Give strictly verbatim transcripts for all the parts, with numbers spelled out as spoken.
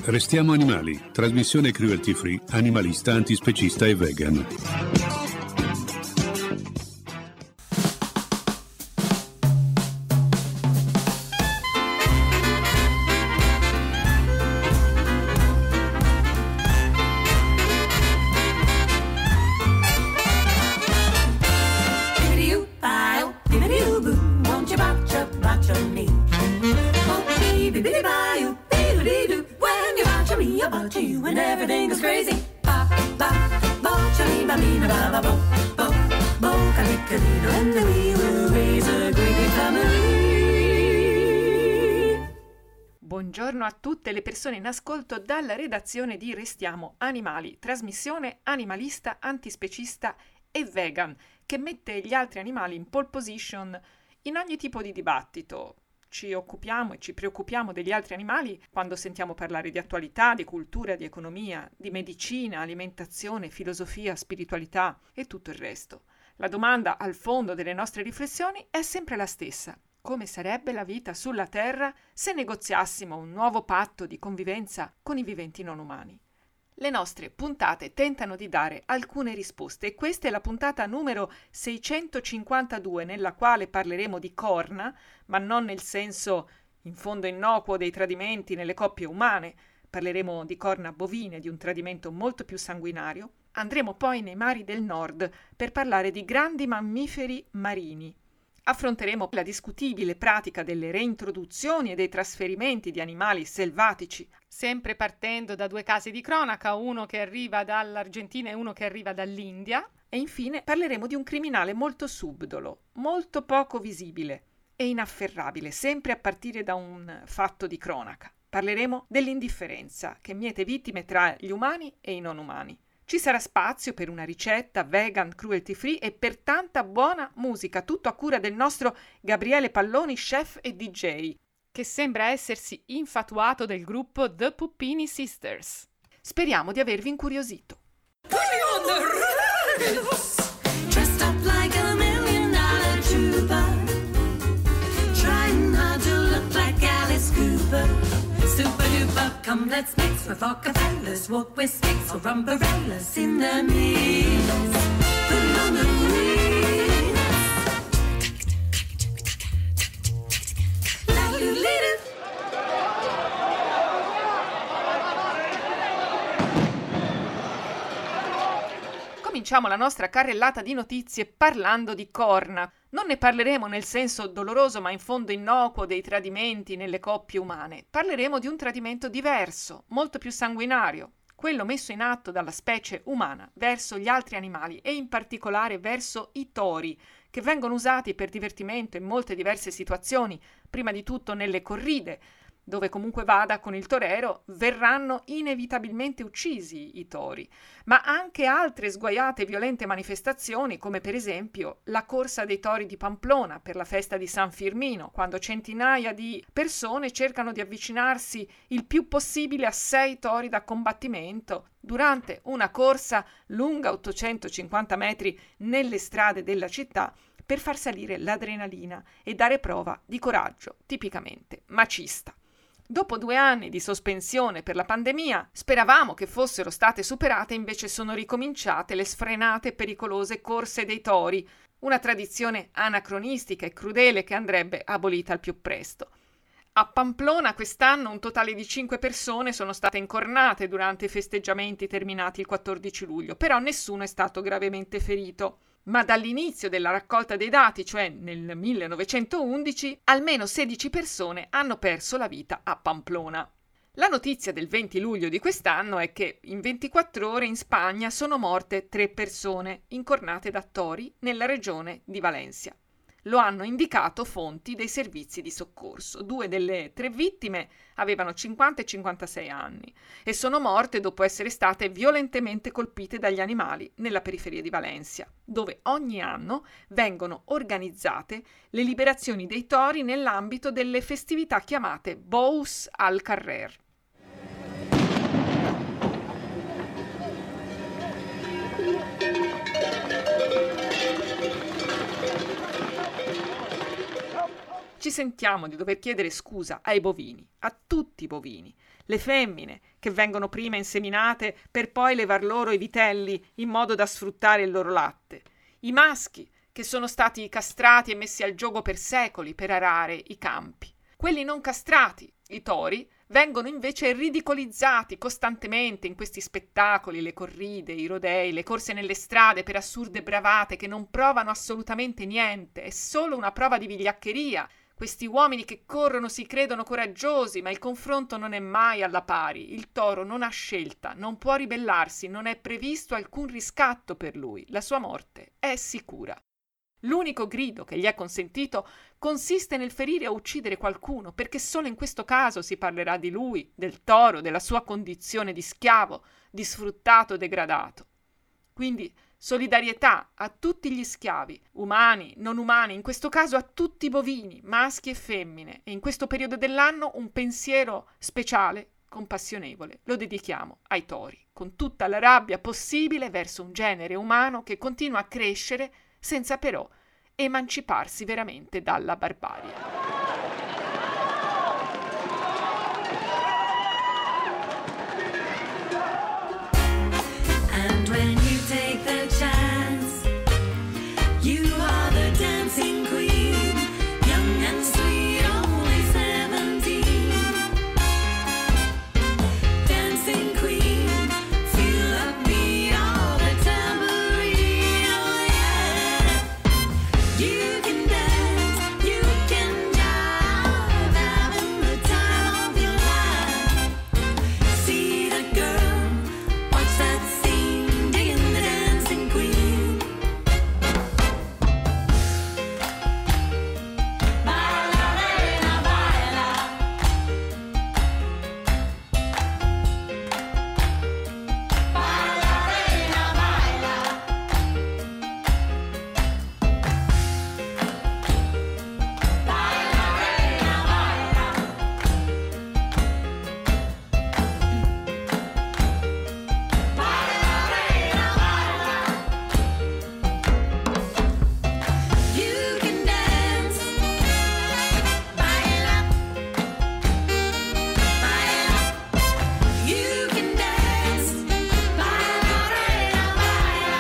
Restiamo animali, trasmissione cruelty free, animalista, antispecista e vegan. Buongiorno a tutte le persone in ascolto dalla redazione di Restiamo Animali, trasmissione animalista, antispecista e vegan, che mette gli altri animali in pole position in ogni tipo di dibattito. Ci occupiamo e ci preoccupiamo degli altri animali quando sentiamo parlare di attualità, di cultura, di economia, di medicina, alimentazione, filosofia, spiritualità e tutto il resto. La domanda al fondo delle nostre riflessioni è sempre la stessa. Come sarebbe la vita sulla Terra se negoziassimo un nuovo patto di convivenza con i viventi non umani? Le nostre puntate tentano di dare alcune risposte e questa è la puntata numero seicentocinquantadue, nella quale parleremo di corna, ma non nel senso in fondo innocuo dei tradimenti nelle coppie umane. Parleremo di corna bovine, di un tradimento molto più sanguinario. Andremo poi nei mari del nord per parlare di grandi mammiferi marini. Affronteremo la discutibile pratica delle reintroduzioni e dei trasferimenti di animali selvatici, sempre partendo da due casi di cronaca, uno che arriva dall'Argentina e uno che arriva dall'India. E infine parleremo di un criminale molto subdolo, molto poco visibile e inafferrabile, sempre a partire da un fatto di cronaca. Parleremo dell'indifferenza che miete vittime tra gli umani e i non umani. Ci sarà spazio per una ricetta vegan, cruelty free e per tanta buona musica, tutto a cura del nostro Gabriele Palloni, chef e D J, che sembra essersi infatuato del gruppo The Puppini Sisters. Speriamo di avervi incuriosito. Come, let's mix with Rockefellers, walk with sticks or umbrellas in the mix. Put on the wheels. La-lu-li-lu. Cominciamo la nostra carrellata di notizie parlando di corna. Non ne parleremo nel senso doloroso ma in fondo innocuo dei tradimenti nelle coppie umane. Parleremo di un tradimento diverso, molto più sanguinario, quello messo in atto dalla specie umana verso gli altri animali e in particolare verso i tori, che vengono usati per divertimento in molte diverse situazioni, prima di tutto nelle corride, dove comunque vada con il torero verranno inevitabilmente uccisi i tori, ma anche altre sguaiate e violente manifestazioni, come per esempio la corsa dei tori di Pamplona per la festa di San Firmino, quando centinaia di persone cercano di avvicinarsi il più possibile a sei tori da combattimento durante una corsa lunga ottocentocinquanta metri nelle strade della città per far salire l'adrenalina e dare prova di coraggio tipicamente macista. Dopo due anni di sospensione per la pandemia, speravamo che fossero state superate, invece sono ricominciate le sfrenate e pericolose corse dei tori, una tradizione anacronistica e crudele che andrebbe abolita al più presto. A Pamplona quest'anno un totale di cinque persone sono state incornate durante i festeggiamenti terminati il quattordici luglio, però nessuno è stato gravemente ferito. Ma dall'inizio della raccolta dei dati, cioè nel millenovecentoundici, almeno sedici persone hanno perso la vita a Pamplona. La notizia del venti luglio di quest'anno è che in ventiquattro ore in Spagna sono morte tre persone incornate da tori nella regione di Valencia. Lo hanno indicato fonti dei servizi di soccorso. Due delle tre vittime avevano cinquanta e cinquantasei anni e sono morte dopo essere state violentemente colpite dagli animali nella periferia di Valencia, dove ogni anno vengono organizzate le liberazioni dei tori nell'ambito delle festività chiamate Bous al Carrer. Ci sentiamo di dover chiedere scusa ai bovini, a tutti i bovini, le femmine che vengono prima inseminate per poi levar loro i vitelli in modo da sfruttare il loro latte, i maschi che sono stati castrati e messi al giogo per secoli per arare i campi. Quelli non castrati, i tori, vengono invece ridicolizzati costantemente in questi spettacoli, le corride, i rodei, le corse nelle strade per assurde bravate che non provano assolutamente niente, è solo una prova di vigliaccheria. Questi uomini che corrono si credono coraggiosi, ma il confronto non è mai alla pari. Il toro non ha scelta, non può ribellarsi, non è previsto alcun riscatto per lui. La sua morte è sicura. L'unico grido che gli è consentito consiste nel ferire o uccidere qualcuno, perché solo in questo caso si parlerà di lui, del toro, della sua condizione di schiavo, di sfruttato degradato. Quindi solidarietà a tutti gli schiavi, umani, non umani, in questo caso a tutti i bovini, maschi e femmine, e in questo periodo dell'anno un pensiero speciale, compassionevole, lo dedichiamo ai tori, con tutta la rabbia possibile verso un genere umano che continua a crescere senza però emanciparsi veramente dalla barbarie. And when you take the chance, you are the dancing queen, young and sweet, only seventeen. Dancing queen, feel the beat of the tambourine, oh yeah. You can dance, you can jive, having the time of your life. See the girl, watch that scene, digging the dancing queen. Baila, reina, baila. Baila, reina, baila. Baila, reina, baila. Baila, reina, baila. You can dance. Baila. Baila. You can dance. Baila, reina, baila.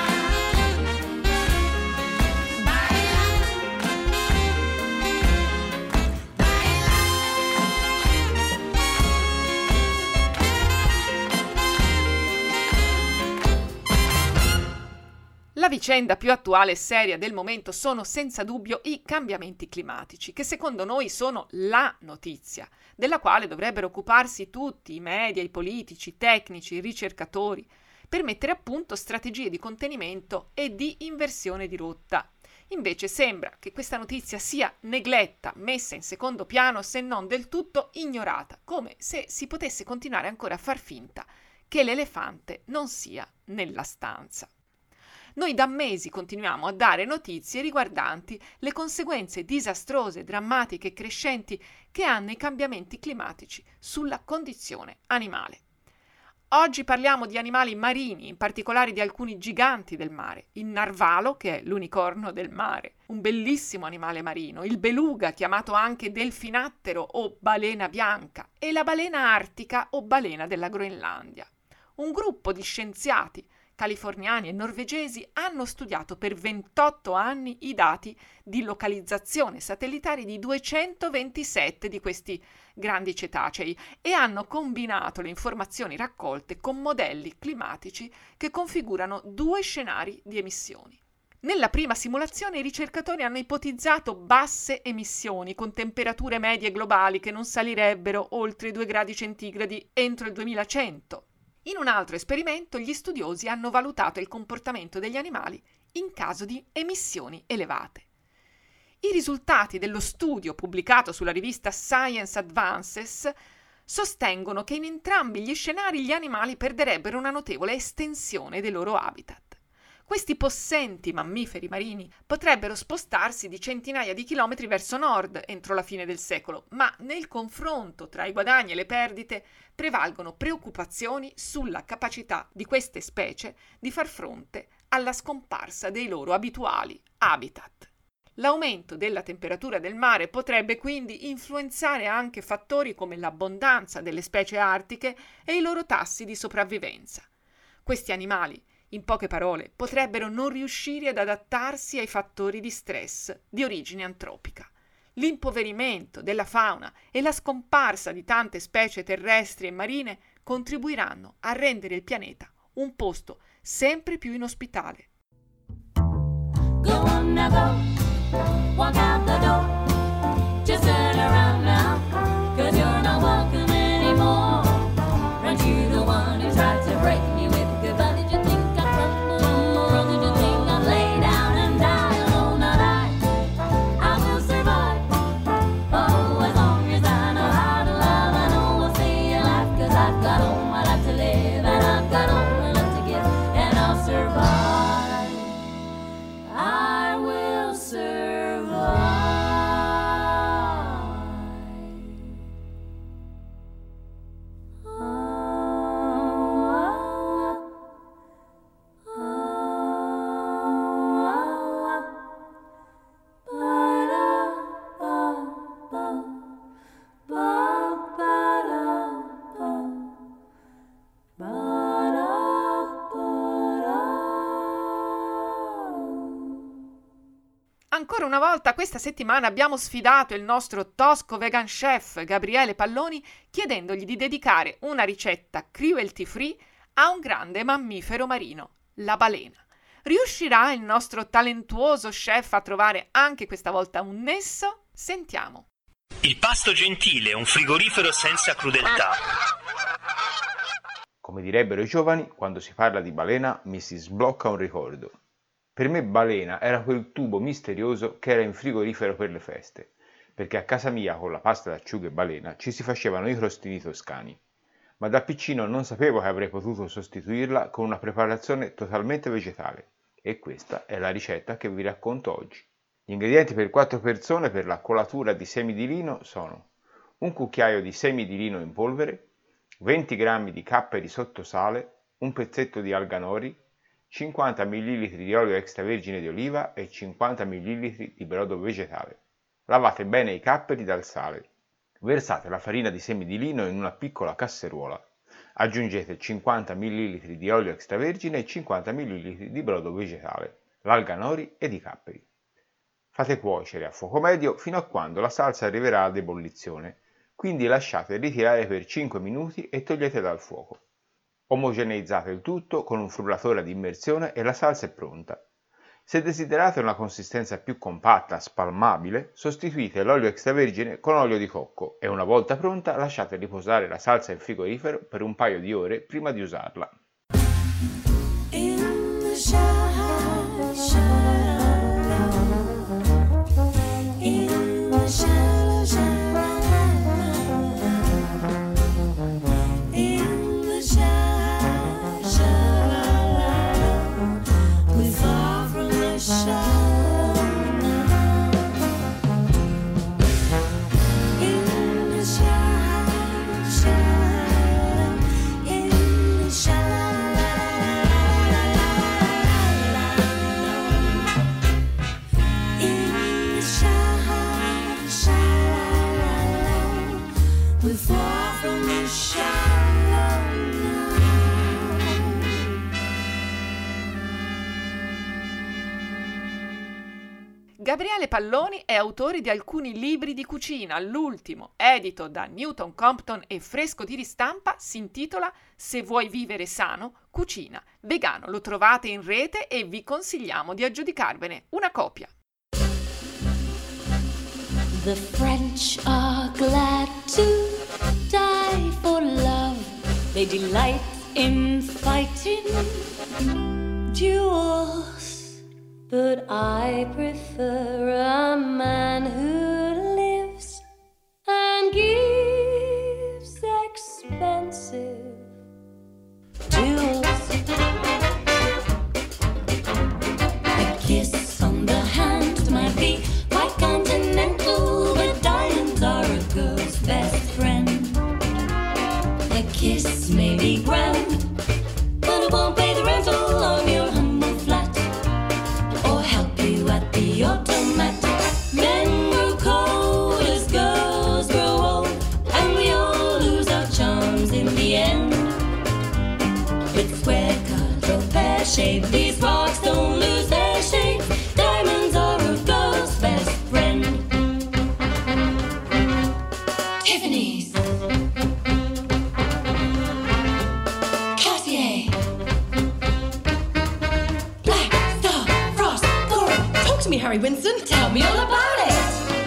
La vicenda più attuale e seria del momento sono senza dubbio i cambiamenti climatici, che secondo noi sono la notizia, della quale dovrebbero occuparsi tutti, i media, i politici, i tecnici, i ricercatori, per mettere a punto strategie di contenimento e di inversione di rotta. Invece sembra che questa notizia sia negletta, messa in secondo piano, se non del tutto ignorata, come se si potesse continuare ancora a far finta che l'elefante non sia nella stanza. Noi da mesi continuiamo a dare notizie riguardanti le conseguenze disastrose, drammatiche e crescenti che hanno i cambiamenti climatici sulla condizione animale. Oggi parliamo di animali marini, in particolare di alcuni giganti del mare, il narvalo, che è l'unicorno del mare, un bellissimo animale marino, il beluga, chiamato anche delfinattero o balena bianca, e la balena artica o balena della Groenlandia. Un gruppo di scienziati californiani e norvegesi hanno studiato per ventotto anni i dati di localizzazione satellitari di duecentoventisette di questi grandi cetacei e hanno combinato le informazioni raccolte con modelli climatici che configurano due scenari di emissioni. Nella prima simulazione i ricercatori hanno ipotizzato basse emissioni con temperature medie globali che non salirebbero oltre i due gradi centigradi entro il duemilacento. In un altro esperimento gli studiosi hanno valutato il comportamento degli animali in caso di emissioni elevate. I risultati dello studio pubblicato sulla rivista Science Advances sostengono che in entrambi gli scenari gli animali perderebbero una notevole estensione dei loro habitat. Questi possenti mammiferi marini potrebbero spostarsi di centinaia di chilometri verso nord entro la fine del secolo, ma nel confronto tra i guadagni e le perdite prevalgono preoccupazioni sulla capacità di queste specie di far fronte alla scomparsa dei loro abituali habitat. L'aumento della temperatura del mare potrebbe quindi influenzare anche fattori come l'abbondanza delle specie artiche e i loro tassi di sopravvivenza. Questi animali, in poche parole, potrebbero non riuscire ad adattarsi ai fattori di stress di origine antropica. L'impoverimento della fauna e la scomparsa di tante specie terrestri e marine contribuiranno a rendere il pianeta un posto sempre più inospitale. Go on now, go. Walk out the door. Just turn around now, 'cause you're not welcome anymore. Run to the one who tried to break me with goodbye. Did you think I'd crumble? Or did you think I'd lay down and die? Oh, not I. I will survive. Oh, as long as I know how to love, I know I'll stay alive. 'Cause I've got all my life to live, and I've got all my life to give, and I'll survive. I will survive. Ancora una volta questa settimana abbiamo sfidato il nostro tosco vegan chef Gabriele Palloni chiedendogli di dedicare una ricetta cruelty free a un grande mammifero marino, la balena. Riuscirà il nostro talentuoso chef a trovare anche questa volta un nesso? Sentiamo. Il pasto gentile, un frigorifero senza crudeltà. Come direbbero i giovani, quando si parla di balena mi si sblocca un ricordo. Per me balena era quel tubo misterioso che era in frigorifero per le feste, perché a casa mia con la pasta d'acciughe balena ci si facevano i crostini toscani. Ma da piccino non sapevo che avrei potuto sostituirla con una preparazione totalmente vegetale, e questa è la ricetta che vi racconto oggi. Gli ingredienti per quattro persone per la colatura di semi di lino sono un cucchiaio di semi di lino in polvere, venti grammi di capperi sotto sale, un pezzetto di alga nori, cinquanta millilitri di olio extravergine di oliva e cinquanta millilitri di brodo vegetale. Lavate bene i capperi dal sale. Versate la farina di semi di lino in una piccola casseruola. Aggiungete cinquanta millilitri di olio extravergine e cinquanta millilitri di brodo vegetale, l'alga nori ed i capperi. Fate cuocere a fuoco medio fino a quando la salsa arriverà ad ebollizione, quindi lasciate ritirare per cinque minuti e togliete dal fuoco. Omogeneizzate il tutto con un frullatore ad immersione e la salsa è pronta. Se desiderate una consistenza più compatta, spalmabile, sostituite l'olio extravergine con olio di cocco e una volta pronta lasciate riposare la salsa in frigorifero per un paio di ore prima di usarla. In the shallow, shallow, in the shallow, shallow, in the shallow, shallow, we're far from the shallow now. In the shallow, shallow, in the shallow. We're far from the shallow now. Gabriele Palloni è autore di alcuni libri di cucina. L'ultimo, edito da Newton Compton e fresco di ristampa, si intitola Se vuoi vivere sano, cucina vegano. Lo trovate in rete e vi consigliamo di aggiudicarvene una copia. The French are glad to die for love. They delight in fighting duels. But I prefer a man who lives and gives expensive duels. A kiss on the hand might be quite continental, but diamonds are a girl's best friend. A kiss may be grand, but it won't pay the rental on your humble flat or help you at the automat. shape. These rocks don't lose their shape. Diamonds are a girl's best friend. Tiffany's, Cartier, Black Star, Frost, Gold. Talk to me, Harry Winston. Tell me all about it.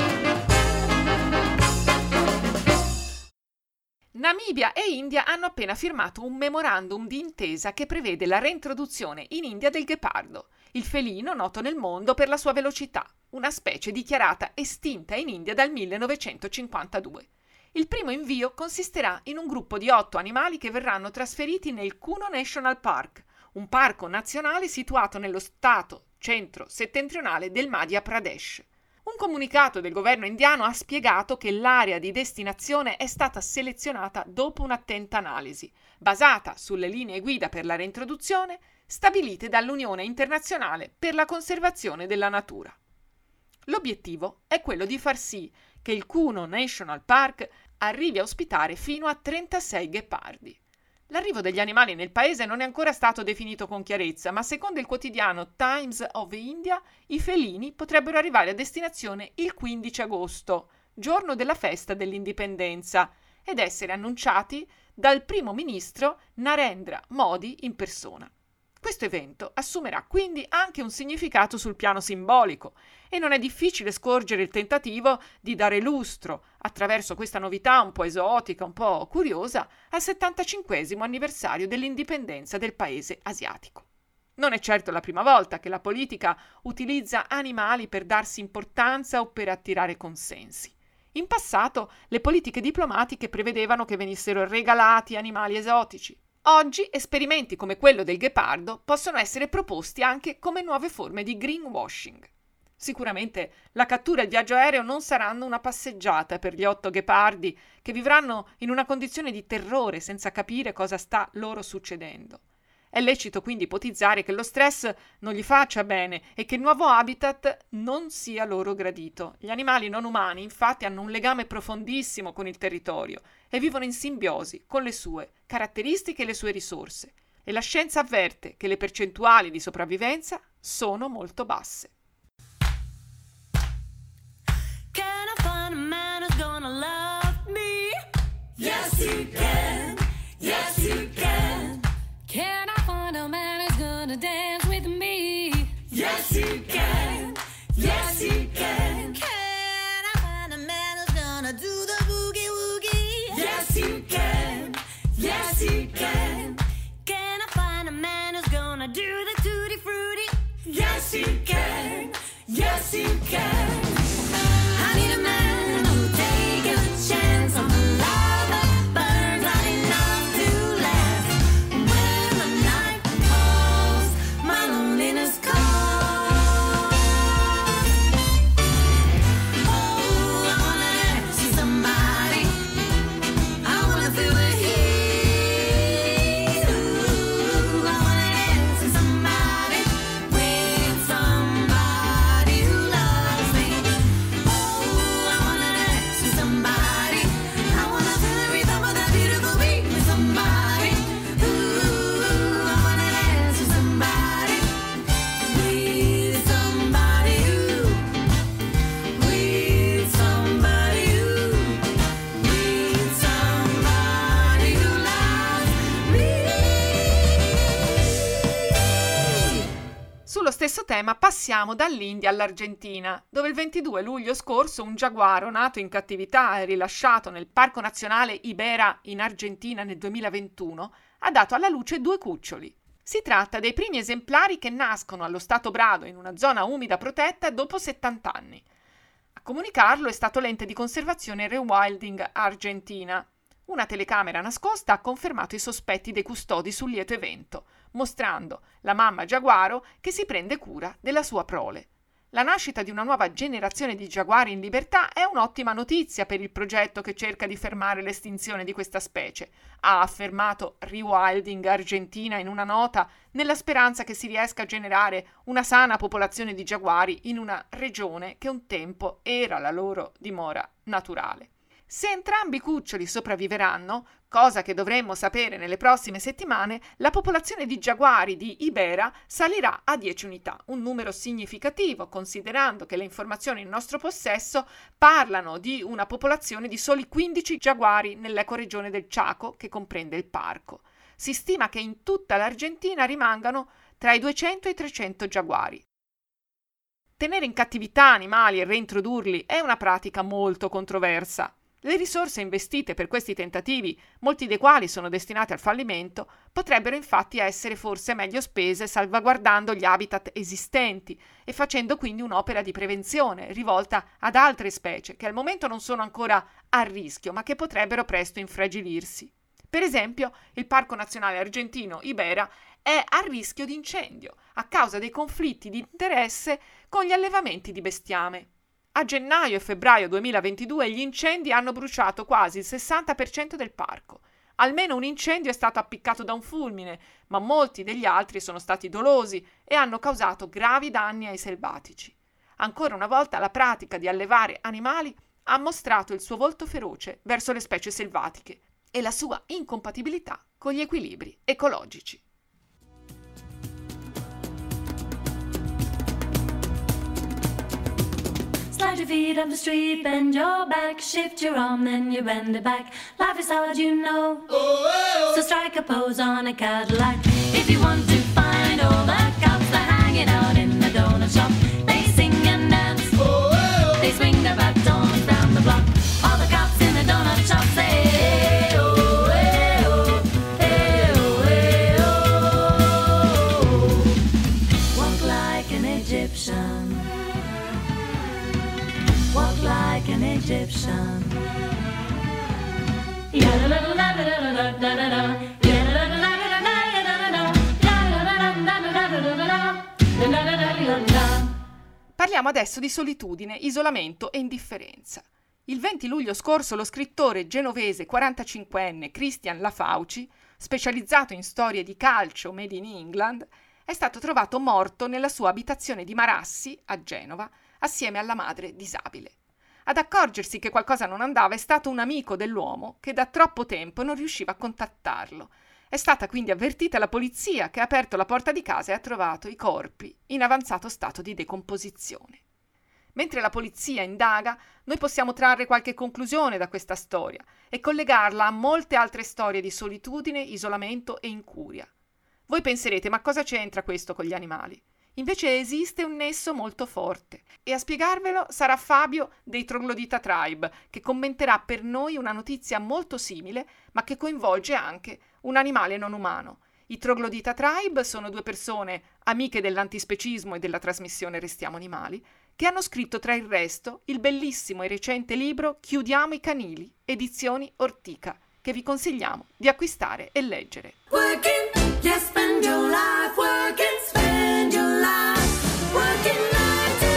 Namibia e India hanno appena firmato un memorandum di intesa che prevede la reintroduzione in India del ghepardo, il felino noto nel mondo per la sua velocità, una specie dichiarata estinta in India dal millenovecentocinquantadue. Il primo invio consisterà in un gruppo di otto animali che verranno trasferiti nel Kuno National Park, un parco nazionale situato nello stato centro-settentrionale del Madhya Pradesh. Un comunicato del governo indiano ha spiegato che l'area di destinazione è stata selezionata dopo un'attenta analisi, basata sulle linee guida per la reintroduzione stabilite dall'Unione Internazionale per la Conservazione della Natura. L'obiettivo è quello di far sì che il Kuno National Park arrivi a ospitare fino a trentasei ghepardi. L'arrivo degli animali nel paese non è ancora stato definito con chiarezza, ma secondo il quotidiano Times of India i felini potrebbero arrivare a destinazione il quindici agosto, giorno della festa dell'indipendenza, ed essere annunciati dal primo ministro Narendra Modi in persona. Questo evento assumerà quindi anche un significato sul piano simbolico e non è difficile scorgere il tentativo di dare lustro, attraverso questa novità un po' esotica, un po' curiosa, al settantacinquesimo anniversario dell'indipendenza del paese asiatico. Non è certo la prima volta che la politica utilizza animali per darsi importanza o per attirare consensi. In passato le politiche diplomatiche prevedevano che venissero regalati animali esotici. Oggi esperimenti come quello del ghepardo possono essere proposti anche come nuove forme di greenwashing. Sicuramente la cattura e il viaggio aereo non saranno una passeggiata per gli otto ghepardi che vivranno in una condizione di terrore senza capire cosa sta loro succedendo. È lecito quindi ipotizzare che lo stress non gli faccia bene e che il nuovo habitat non sia loro gradito. Gli animali non umani infatti hanno un legame profondissimo con il territorio e vivono in simbiosi con le sue caratteristiche e le sue risorse. E la scienza avverte che le percentuali di sopravvivenza sono molto basse. Can I find a man who's gonna love me? Yes, you can. Yes, you can. Can I find a man who's gonna dance with me? Yes, you can. Yes, you can. Can I find a man who's gonna do the boogie woogie? Yes, you can. Yes, you can. Can I find a man who's gonna do the tutti frutti? Yes, you can. Yes, you can. I need a man who'll take a chance on the love that burns hot enough to last. When the night falls, my loneliness calls. Oh, I wanna dance with somebody. I wanna feel the heat. Ooh, I wanna dance with somebody, with somebody who loves me. Oh, I wanna dance with somebody. I wanna feel the rhythm of that beautiful beat with somebody. Ooh, I wanna dance with somebody, with somebody who, with somebody who, with somebody who loves me. Sullo stesso tema passiamo dall'India all'Argentina, dove il ventidue luglio scorso un giaguaro nato in cattività e rilasciato nel Parco Nazionale Ibera in Argentina nel duemilaventuno ha dato alla luce due cuccioli. Si tratta dei primi esemplari che nascono allo stato brado in una zona umida protetta dopo settanta anni. A comunicarlo è stato l'ente di conservazione Rewilding Argentina. Una telecamera nascosta ha confermato i sospetti dei custodi sul lieto evento, mostrando la mamma giaguaro che si prende cura della sua prole. La nascita di una nuova generazione di giaguari in libertà è un'ottima notizia per il progetto che cerca di fermare l'estinzione di questa specie, ha affermato Rewilding Argentina in una nota, nella speranza che si riesca a generare una sana popolazione di giaguari in una regione che un tempo era la loro dimora naturale. Se entrambi i cuccioli sopravviveranno, cosa che dovremmo sapere nelle prossime settimane, la popolazione di giaguari di Ibera salirà a dieci unità, un numero significativo considerando che le informazioni in nostro possesso parlano di una popolazione di soli quindici giaguari nell'ecoregione del Chaco che comprende il parco. Si stima che in tutta l'Argentina rimangano tra i duecento e i trecento giaguari. Tenere in cattività animali e reintrodurli è una pratica molto controversa. Le risorse investite per questi tentativi, molti dei quali sono destinati al fallimento, potrebbero infatti essere forse meglio spese salvaguardando gli habitat esistenti e facendo quindi un'opera di prevenzione rivolta ad altre specie che al momento non sono ancora a rischio ma che potrebbero presto infragilirsi. Per esempio, il Parco Nazionale Argentino Ibera è a rischio di incendio a causa dei conflitti di interesse con gli allevamenti di bestiame. A gennaio e febbraio duemilaventidue gli incendi hanno bruciato quasi il sessanta per cento del parco. Almeno un incendio è stato appiccato da un fulmine, ma molti degli altri sono stati dolosi e hanno causato gravi danni ai selvatici. Ancora una volta la pratica di allevare animali ha mostrato il suo volto feroce verso le specie selvatiche e la sua incompatibilità con gli equilibri ecologici. Slide your feet up the street, bend your back, shift your arm, then you bend it back. Life is hard, you know. So strike a pose on a Cadillac. If you want to find all the cops that are hanging out in the donut shop, they sing and dance. They swing their batons down the block. All the cops in the donut shop say, hey, oh, hey, oh, hey, oh, hey, oh. Walk like an Egyptian. Walk like an Egyptian. Parliamo adesso di solitudine, isolamento e indifferenza. Il venti luglio scorso lo scrittore genovese quarantacinquenne Christian Lafauci, specializzato in storie di calcio made in England, è stato trovato morto nella sua abitazione di Marassi, a Genova, assieme alla madre disabile. Ad accorgersi che qualcosa non andava è stato un amico dell'uomo che da troppo tempo non riusciva a contattarlo. È stata quindi avvertita la polizia che ha aperto la porta di casa e ha trovato i corpi in avanzato stato di decomposizione. Mentre la polizia indaga, noi possiamo trarre qualche conclusione da questa storia e collegarla a molte altre storie di solitudine, isolamento e incuria. Voi penserete, ma cosa c'entra questo con gli animali? Invece esiste un nesso molto forte e a spiegarvelo sarà Fabio dei Troglodita Tribe, che commenterà per noi una notizia molto simile ma che coinvolge anche un animale non umano. I Troglodita Tribe sono due persone amiche dell'antispecismo e della trasmissione Restiamo Animali che hanno scritto tra il resto il bellissimo e recente libro Chiudiamo i canili, edizioni Ortica, che vi consigliamo di acquistare e leggere. Working, yes, spend your life working, spend your life working nine to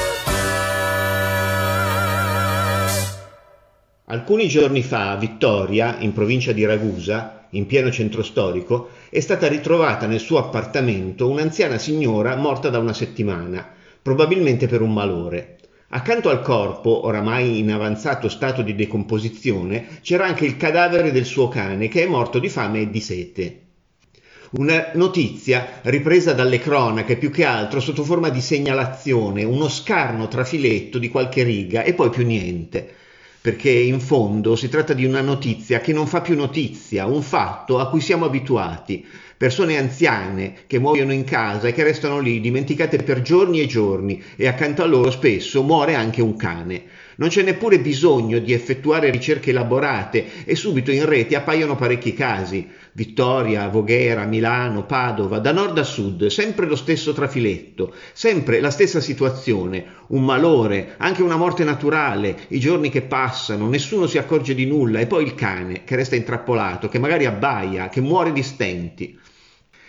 five. Alcuni giorni fa a Vittoria, in provincia di Ragusa, in pieno centro storico, è stata ritrovata nel suo appartamento un'anziana signora morta da una settimana, probabilmente per un malore. Accanto al corpo, oramai in avanzato stato di decomposizione, c'era anche il cadavere del suo cane che è morto di fame e di sete. Una notizia ripresa dalle cronache più che altro sotto forma di segnalazione, uno scarno trafiletto di qualche riga e poi più niente, perché in fondo si tratta di una notizia che non fa più notizia, un fatto a cui siamo abituati, persone anziane che muoiono in casa e che restano lì dimenticate per giorni e giorni e accanto a loro spesso muore anche un cane. Non c'è neppure bisogno di effettuare ricerche elaborate e subito in rete appaiono parecchi casi. Vittoria, Voghera, Milano, Padova, da nord a sud, sempre lo stesso trafiletto, sempre la stessa situazione, un malore, anche una morte naturale, i giorni che passano, nessuno si accorge di nulla e poi il cane che resta intrappolato, che magari abbaia, che muore di stenti.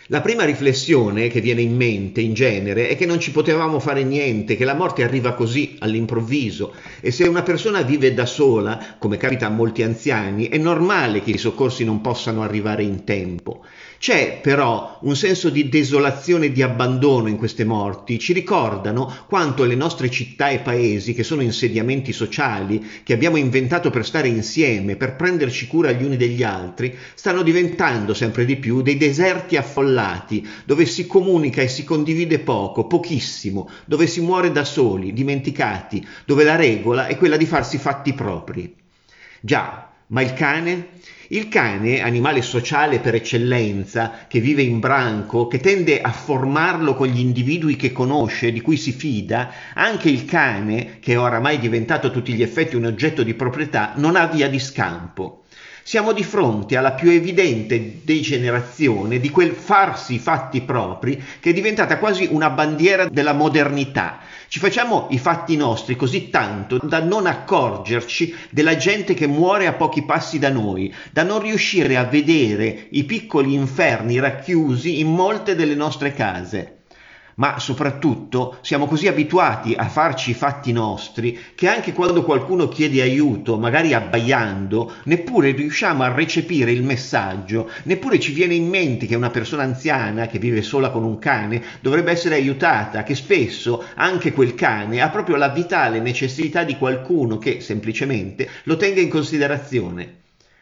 La prima riflessione che viene in mente in genere è che non ci potevamo fare niente, che la morte arriva così all'improvviso e se una persona vive da sola, come capita a molti anziani, è normale che i soccorsi non possano arrivare in tempo. C'è però un senso di desolazione e di abbandono in queste morti, ci ricordano quanto le nostre città e paesi, che sono insediamenti sociali, che abbiamo inventato per stare insieme, per prenderci cura gli uni degli altri, stanno diventando sempre di più dei deserti affollati, dove si comunica e si condivide poco, pochissimo, dove si muore da soli, dimenticati, dove la regola è quella di farsi fatti propri. Già, ma il cane? Il cane, animale sociale per eccellenza, che vive in branco, che tende a formarlo con gli individui che conosce, di cui si fida, anche il cane, che è oramai diventato a tutti gli effetti un oggetto di proprietà, non ha via di scampo. Siamo di fronte alla più evidente degenerazione di quel farsi fatti propri che è diventata quasi una bandiera della modernità. Ci facciamo i fatti nostri così tanto da non accorgerci della gente che muore a pochi passi da noi, da non riuscire a vedere i piccoli inferni racchiusi in molte delle nostre case. Ma soprattutto siamo così abituati a farci i fatti nostri che anche quando qualcuno chiede aiuto, magari abbaiando, neppure riusciamo a recepire il messaggio, neppure ci viene in mente che una persona anziana che vive sola con un cane dovrebbe essere aiutata, che spesso anche quel cane ha proprio la vitale necessità di qualcuno che semplicemente lo tenga in considerazione.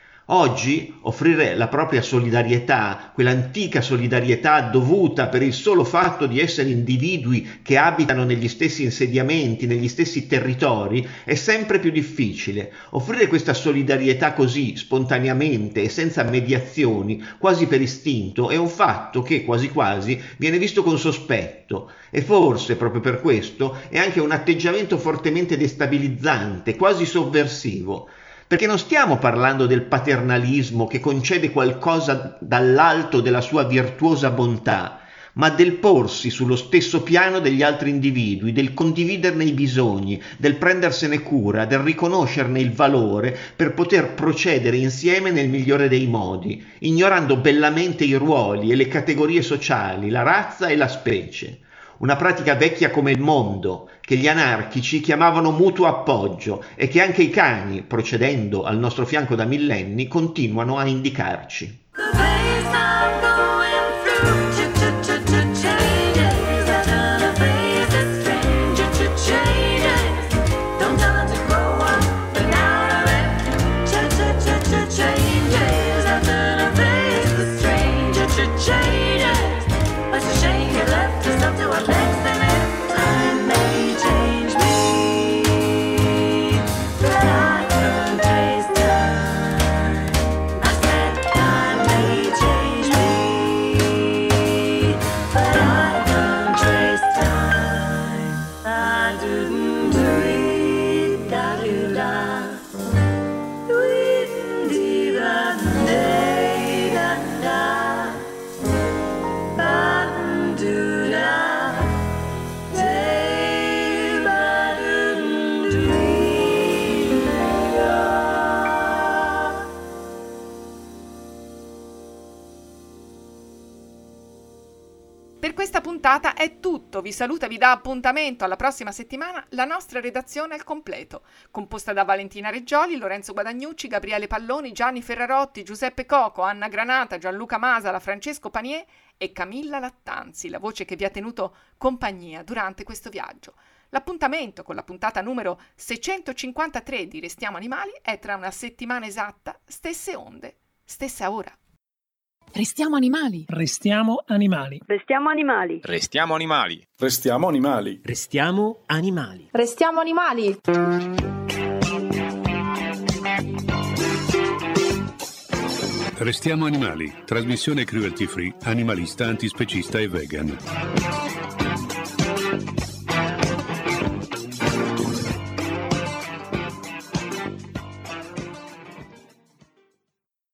Oggi offrire la propria solidarietà, quell'antica solidarietà dovuta per il solo fatto di essere individui che abitano negli stessi insediamenti, negli stessi territori, è sempre più difficile. Offrire questa solidarietà così, spontaneamente e senza mediazioni, quasi per istinto, è un fatto che quasi quasi viene visto con sospetto e forse proprio per questo è anche un atteggiamento fortemente destabilizzante, quasi sovversivo. Perché non stiamo parlando del paternalismo che concede qualcosa dall'alto della sua virtuosa bontà, ma del porsi sullo stesso piano degli altri individui, del condividerne i bisogni, del prendersene cura, del riconoscerne il valore per poter procedere insieme nel migliore dei modi, ignorando bellamente i ruoli e le categorie sociali, la razza e la specie. Una pratica vecchia come il mondo, che gli anarchici chiamavano mutuo appoggio e che anche i cani, procedendo al nostro fianco da millenni, continuano a indicarci. The phase I'm going through, ch-ch-ch-ch-changes. I turn a phase that's strange, ch-ch-changes. Don't tell them to grow up, but out of it. Ch-ch-ch-ch-changes. I turn a phase that's strange, ch-ch-changes. It's a shame you left us up to our destiny. Time may change me, but I can't taste time. I said time may change me, but I can't trace time. I didn't read that you love. We didn't even day that night. But do that day, but didn't dream of. Per questa puntata è tutto, vi saluta e vi dà appuntamento alla prossima settimana la nostra redazione al completo, composta da Valentina Reggioli, Lorenzo Guadagnucci, Gabriele Palloni, Gianni Ferrarotti, Giuseppe Coco, Anna Granata, Gianluca Masala, Francesco Panier e Camilla Lattanzi, la voce che vi ha tenuto compagnia durante questo viaggio. L'appuntamento con la puntata numero seicentocinquantatré di Restiamo Animali è tra una settimana esatta, stesse onde, stessa ora. Restiamo animali. Restiamo animali. Restiamo animali. Restiamo animali. Restiamo animali. Restiamo animali. Restiamo animali. Restiamo animali, trasmissione cruelty free, animalista, antispecista e vegan.